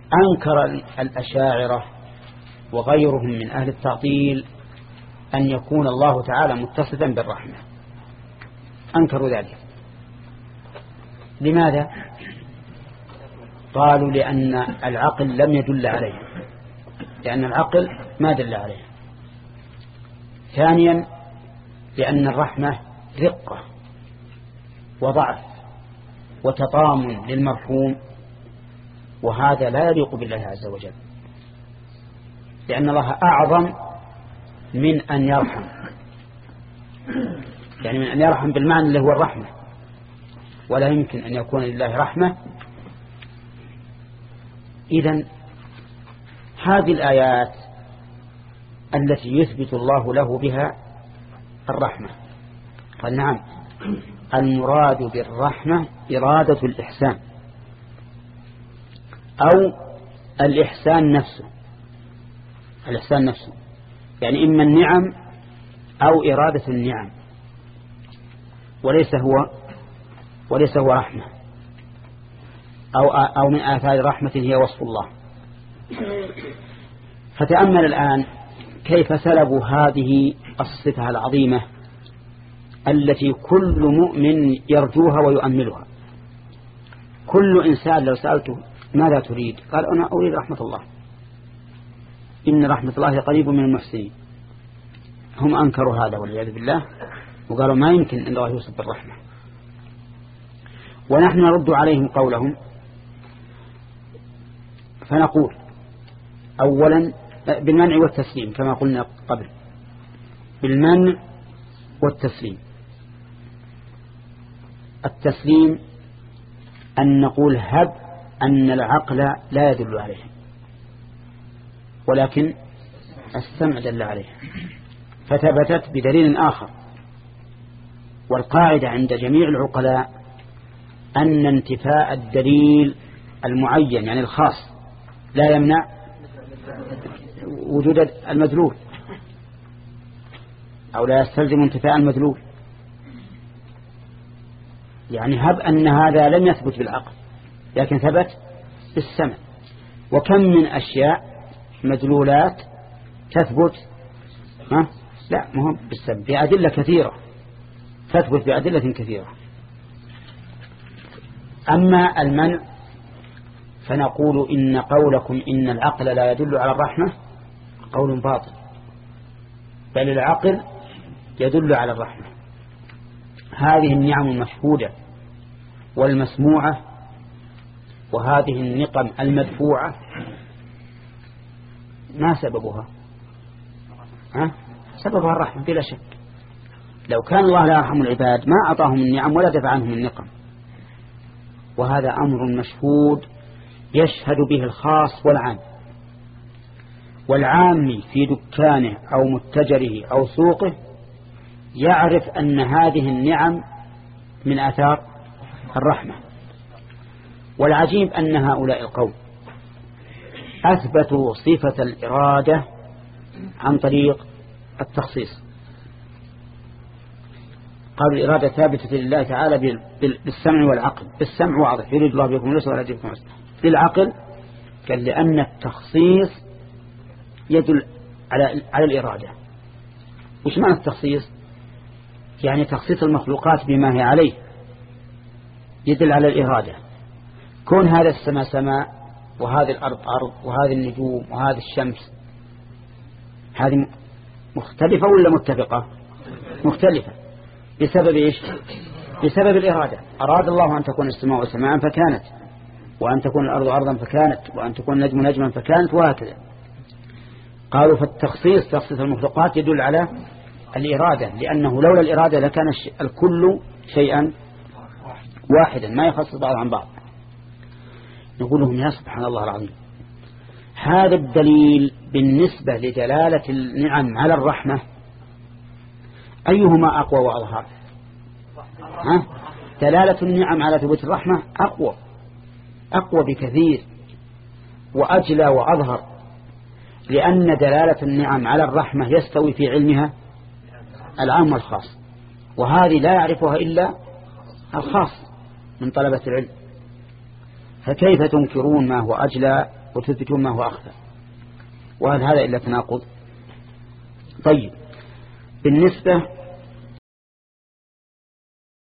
أنكر الأشاعرة وغيرهم من أهل التعطيل أن يكون الله تعالى متصفا بالرحمة، أنكروا ذلك. لماذا؟ قالوا لأن العقل لم يدل عليه، لأن العقل ما دل عليه. ثانيا لأن الرحمة رقة وضعف وتطامن للمرحوم، وهذا لا يليق بالله عز وجل، لأن الله أعظم من أن يرحم، يعني من أن يرحم بالمعنى اللي هو الرحمة، ولا يمكن أن يكون لله رحمة. إذن هذه الآيات التي يثبت الله له بها الرحمة، قال نعم المراد بالرحمة إرادة الإحسان أو الإحسان نفسه، الإحسان نفسه، يعني إما النعم أو إرادة النعم، وليس هو رحمة، أو من آثار رحمة هي وصف الله. فتأمل الآن كيف سلبوا هذه الصفة العظيمة التي كل مؤمن يرجوها ويؤملها. كل إنسان لو سألته ماذا تريد؟ قال أنا أريد رحمة الله، إن رحمة الله قريب من المحسنين. هم أنكروا هذا والعياذ بالله، وقالوا ما يمكن أن الله يوصف بالرحمة. ونحن نرد عليهم قولهم، فنقول أولا بالمنع والتسليم كما قلنا قبل، بالمنع والتسليم. التسليم أن نقول هب أن العقل لا يدل عليه، ولكن السمع دل عليه، فثبتت بدليل آخر. والقاعدة عند جميع العقلاء أن انتفاء الدليل المعين يعني الخاص لا يمنع وجود المدلول، أو لا يستلزم انتفاء المدلول. يعني هب أن هذا لم يثبت بالعقل لكن ثبت بالسمع. وكم من أشياء مدلولات تثبت لا مهم بالسمع بأدلة كثيرة، تثبت بأدلة كثيرة. أما المنع فنقول إن قولكم إن العقل لا يدل على الرحمة قول باطل، بل العقل يدل على الرحمة. هذه النعم المشهودة والمسموعة وهذه النقم المدفوعة ما سببها؟ سببها الرحمة بلا شك. لو كان الله لا يرحم العباد ما أعطاهم النعم ولا دفع عنهم النقم. وهذا أمر مشهود يشهد به الخاص والعام. والعام في دكانه أو متجره أو سوقه يعرف أن هذه النعم من آثار الرحمة. والعجيب أن هؤلاء القوم أثبتوا صفة الإرادة عن طريق التخصيص. قالوا الإرادة ثابتة لله تعالى بالسمع والعقل. بالسمع واضح يريد الله بكم اليسر ولا يجب بكم العسر. بالعقل قال لأن التخصيص يدل على الإرادة. وش معنى التخصيص؟ يعني تخصيص المخلوقات بما هي عليه يدل على الإرادة. كون هذا السماء سماء وهذه الأرض أرض وهذه النجوم وهذه الشمس، هذه مختلفة ولا متفقة؟ مختلفة. بسبب إيش؟ بسبب الإرادة. أراد الله أن تكون السماء سماء فكانت، وأن تكون الأرض أرضا فكانت، وأن تكون النجم نجما فكانت، وهكذا. قالوا فالتخصيص تخصيص المخلوقات يدل على الإرادة، لأنه لولا الإرادة لكان الكل شيئا واحدا ما يخصص بعض عن بعض. نقول لهم يا سبحان الله العظيم، هذا الدليل بالنسبة لدلالة النعم على الرحمة أيهما أقوى وأظهر؟ دلالة النعم على ثبوت الرحمة أقوى بكثير وأجلى وأظهر، لأن دلالة النعم على الرحمة يستوي في علمها العام والخاص، وهذه لا يعرفها إلا الخاص من طلبة العلم. فكيف تنكرون ما هو أجلى وتثبتون ما هو أخفى، وهل هذا إلا تناقض؟ طيب، بالنسبة